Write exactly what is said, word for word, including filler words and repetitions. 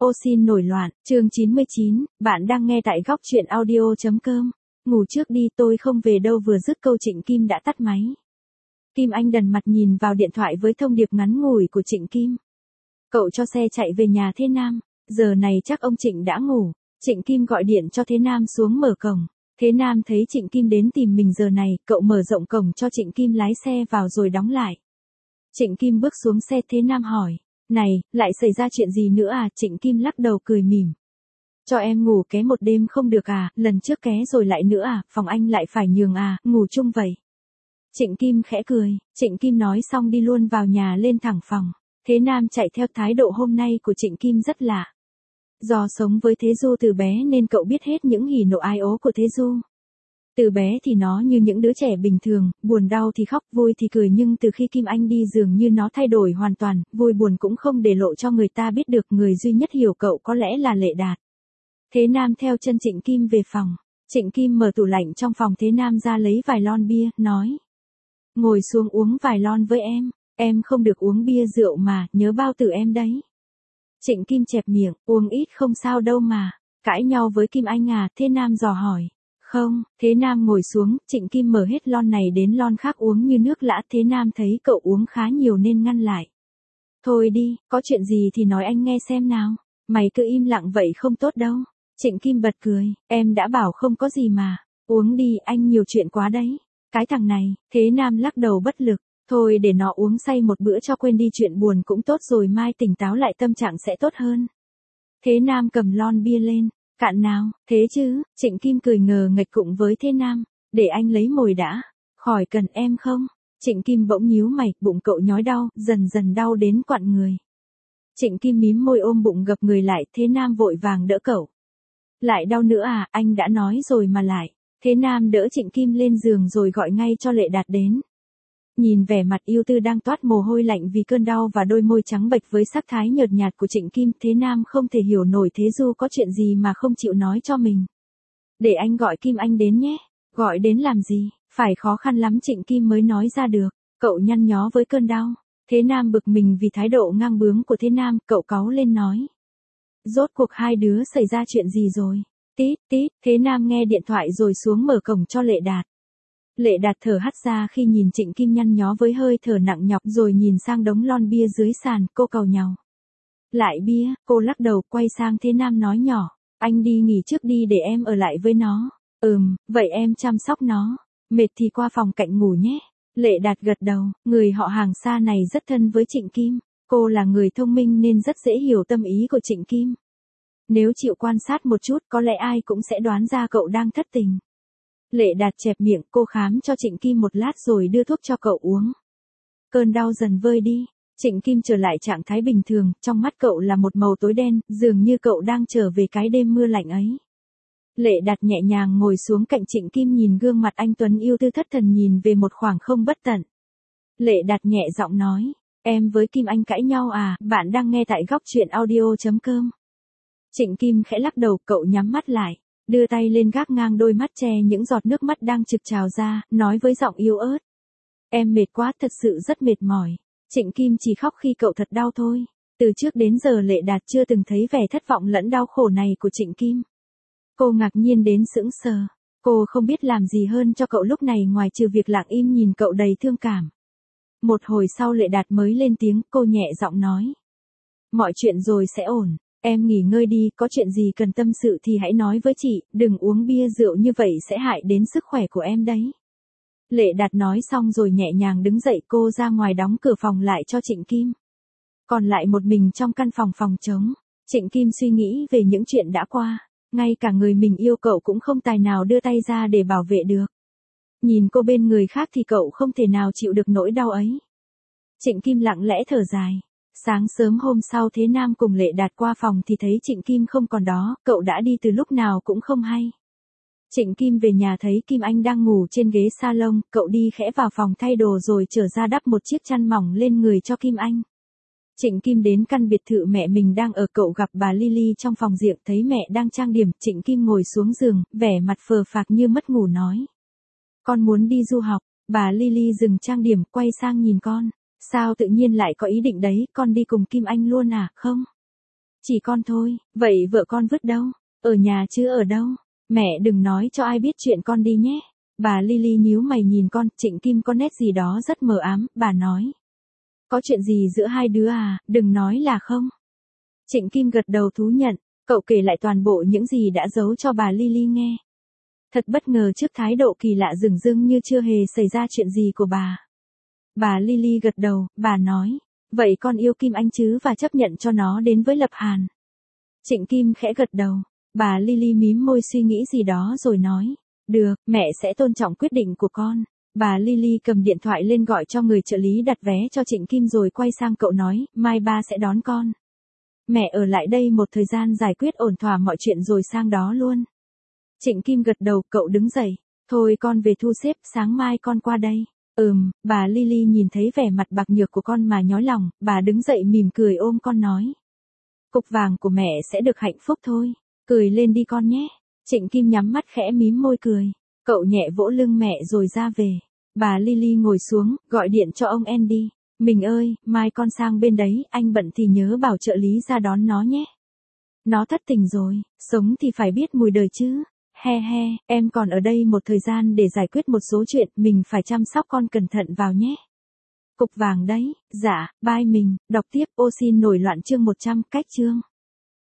Ô xin nổi loạn, chương chín mươi chín, bạn đang nghe tại góc truyện audio.com. Ngủ trước đi, tôi không về đâu. Vừa dứt câu Trịnh Kim đã tắt máy. Kim Anh đần mặt nhìn vào điện thoại với thông điệp ngắn ngủi của Trịnh Kim. Cậu cho xe chạy về nhà Thế Nam, giờ này chắc ông Trịnh đã ngủ. Trịnh Kim gọi điện cho Thế Nam xuống mở cổng. Thế Nam thấy Trịnh Kim đến tìm mình giờ này, cậu mở rộng cổng cho Trịnh Kim lái xe vào rồi đóng lại. Trịnh Kim bước xuống xe, Thế Nam hỏi, này, lại xảy ra chuyện gì nữa à? Trịnh Kim lắc đầu cười mỉm. Cho em ngủ ké một đêm không được à, lần trước ké rồi lại nữa à, phòng anh lại phải nhường à, ngủ chung vậy. Trịnh Kim khẽ cười, Trịnh Kim nói xong đi luôn vào nhà lên thẳng phòng. Thế Nam chạy theo. Thái độ hôm nay của Trịnh Kim rất lạ. Do sống với Thế Du từ bé nên cậu biết hết những hỉ nộ ái ố của Thế Du. Từ bé thì nó như những đứa trẻ bình thường, buồn đau thì khóc, vui thì cười, nhưng từ khi Kim Anh đi dường như nó thay đổi hoàn toàn, vui buồn cũng không để lộ cho người ta biết được. Người duy nhất hiểu cậu có lẽ là Lệ Đạt. Thế Nam theo chân Trịnh Kim về phòng. Trịnh Kim mở tủ lạnh trong phòng Thế Nam ra lấy vài lon bia, nói. Ngồi xuống uống vài lon với em, em không được uống bia rượu mà, nhớ bao tử em đấy. Trịnh Kim chẹp miệng, uống ít không sao đâu mà. Cãi nhau với Kim Anh à? Thế Nam dò hỏi. Không, Thế Nam ngồi xuống, Trịnh Kim mở hết lon này đến lon khác uống như nước lã. Thế Nam thấy cậu uống khá nhiều nên ngăn lại. Thôi đi, có chuyện gì thì nói anh nghe xem nào. Mày cứ im lặng vậy không tốt đâu. Trịnh Kim bật cười, em đã bảo không có gì mà. Uống đi, anh nhiều chuyện quá đấy. Cái thằng này. Thế Nam lắc đầu bất lực. Thôi để nó uống say một bữa cho quên đi chuyện buồn cũng tốt, rồi mai tỉnh táo lại tâm trạng sẽ tốt hơn. Thế Nam cầm lon bia lên. Cạn nào, thế chứ? Trịnh Kim cười ngờ nghệch cụng với Thế Nam. Để anh lấy mồi đã. Khỏi cần em không? Trịnh Kim bỗng nhíu mày, bụng cậu nhói đau, dần dần đau đến quặn người. Trịnh Kim mím môi ôm bụng gập người lại. Thế Nam vội vàng đỡ cậu. Lại đau nữa à? Anh đã nói rồi mà lại. Thế Nam đỡ Trịnh Kim lên giường rồi gọi ngay cho Lệ Đạt đến. Nhìn vẻ mặt yêu tư đang toát mồ hôi lạnh vì cơn đau và đôi môi trắng bệch với sắc thái nhợt nhạt của Trịnh Kim, Thế Nam không thể hiểu nổi Thế Du có chuyện gì mà không chịu nói cho mình. Để anh gọi Kim Anh đến nhé. Gọi đến làm gì? Phải khó khăn lắm Trịnh Kim mới nói ra được. Cậu nhăn nhó với cơn đau. Thế Nam bực mình vì thái độ ngang bướng của Thế Nam, cậu cáu lên nói. Rốt cuộc hai đứa xảy ra chuyện gì rồi? Tít, tít, Thế Nam nghe điện thoại rồi xuống mở cổng cho Lệ Đạt. Lệ Đạt thở hắt ra khi nhìn Trịnh Kim nhăn nhó với hơi thở nặng nhọc, rồi nhìn sang đống lon bia dưới sàn, cô càu nhàu. Lại bia? Cô lắc đầu, quay sang Thế Nam nói nhỏ. Anh đi nghỉ trước đi để em ở lại với nó. Ừm, vậy em chăm sóc nó. Mệt thì qua phòng cạnh ngủ nhé. Lệ Đạt gật đầu, người họ hàng xa này rất thân với Trịnh Kim. Cô là người thông minh nên rất dễ hiểu tâm ý của Trịnh Kim. Nếu chịu quan sát một chút, có lẽ ai cũng sẽ đoán ra cậu đang thất tình. Lệ Đạt chẹp miệng, cô khám cho Trịnh Kim một lát rồi đưa thuốc cho cậu uống. Cơn đau dần vơi đi. Trịnh Kim trở lại trạng thái bình thường, trong mắt cậu là một màu tối đen, dường như cậu đang trở về cái đêm mưa lạnh ấy. Lệ Đạt nhẹ nhàng ngồi xuống cạnh Trịnh Kim, nhìn gương mặt anh tuấn yêu tư thất thần nhìn về một khoảng không bất tận. Lệ Đạt nhẹ giọng nói, em với Kim Anh cãi nhau à? Bạn đang nghe tại góc truyện audio.com. Trịnh Kim khẽ lắc đầu, cậu nhắm mắt lại, đưa tay lên gác ngang đôi mắt che những giọt nước mắt đang trực trào ra, nói với giọng yếu ớt. Em mệt quá, thật sự rất mệt mỏi. Trịnh Kim chỉ khóc khi cậu thật đau thôi. Từ trước đến giờ Lệ Đạt chưa từng thấy vẻ thất vọng lẫn đau khổ này của Trịnh Kim. Cô ngạc nhiên đến sững sờ. Cô không biết làm gì hơn cho cậu lúc này ngoài trừ việc lặng im nhìn cậu đầy thương cảm. Một hồi sau Lệ Đạt mới lên tiếng, cô nhẹ giọng nói. Mọi chuyện rồi sẽ ổn. Em nghỉ ngơi đi, có chuyện gì cần tâm sự thì hãy nói với chị, đừng uống bia rượu như vậy sẽ hại đến sức khỏe của em đấy. Lệ Đạt nói xong rồi nhẹ nhàng đứng dậy, cô ra ngoài đóng cửa phòng lại cho Trịnh Kim. Còn lại một mình trong căn phòng phòng trống, Trịnh Kim suy nghĩ về những chuyện đã qua, ngay cả người mình yêu cậu cũng không tài nào đưa tay ra để bảo vệ được. Nhìn cô bên người khác thì cậu không thể nào chịu được nỗi đau ấy. Trịnh Kim lặng lẽ thở dài. Sáng sớm hôm sau Thế Nam cùng Lệ Đạt qua phòng thì thấy Trịnh Kim không còn đó, cậu đã đi từ lúc nào cũng không hay. Trịnh Kim về nhà thấy Kim Anh đang ngủ trên ghế salon, cậu đi khẽ vào phòng thay đồ rồi trở ra đắp một chiếc chăn mỏng lên người cho Kim Anh. Trịnh Kim đến căn biệt thự mẹ mình đang ở, cậu gặp bà Lily trong phòng riêng, thấy mẹ đang trang điểm, Trịnh Kim ngồi xuống giường, vẻ mặt phờ phạc như mất ngủ nói. Con muốn đi du học. Bà Lily dừng trang điểm, quay sang nhìn con. Sao tự nhiên lại có ý định đấy, con đi cùng Kim Anh luôn à? Không. Chỉ con thôi, vậy vợ con vứt đâu? Ở nhà chứ ở đâu? Mẹ đừng nói cho ai biết chuyện con đi nhé. Bà Lily nhíu mày nhìn con, Trịnh Kim có nét gì đó rất mờ ám, bà nói. Có chuyện gì giữa hai đứa à, đừng nói là không. Trịnh Kim gật đầu thú nhận, cậu kể lại toàn bộ những gì đã giấu cho bà Lily nghe. Thật bất ngờ trước thái độ kỳ lạ dửng dưng như chưa hề xảy ra chuyện gì của bà. Bà Lily gật đầu, bà nói, vậy con yêu Kim Anh chứ và chấp nhận cho nó đến với Lập Hàn. Trịnh Kim khẽ gật đầu, bà Lily mím môi suy nghĩ gì đó rồi nói, được, mẹ sẽ tôn trọng quyết định của con. Bà Lily cầm điện thoại lên gọi cho người trợ lý đặt vé cho Trịnh Kim rồi quay sang cậu nói, mai ba sẽ đón con. Mẹ ở lại đây một thời gian giải quyết ổn thỏa mọi chuyện rồi sang đó luôn. Trịnh Kim gật đầu, cậu đứng dậy, thôi con về thu xếp, sáng mai con qua đây. Ừm, bà Lily nhìn thấy vẻ mặt bạc nhược của con mà nhói lòng, bà đứng dậy mỉm cười ôm con nói. Cục vàng của mẹ sẽ được hạnh phúc thôi, cười lên đi con nhé. Trịnh Kim nhắm mắt khẽ mím môi cười, cậu nhẹ vỗ lưng mẹ rồi ra về. Bà Lily ngồi xuống, gọi điện cho ông Andy. Mình ơi, mai con sang bên đấy, anh bận thì nhớ bảo trợ lý ra đón nó nhé. Nó thất tình rồi, sống thì phải biết mùi đời chứ. He he, em còn ở đây một thời gian để giải quyết một số chuyện, mình phải chăm sóc con cẩn thận vào nhé. Cục vàng đấy, dạ, bye mình, đọc tiếp, ô xin nổi loạn chương một trăm, cách chương.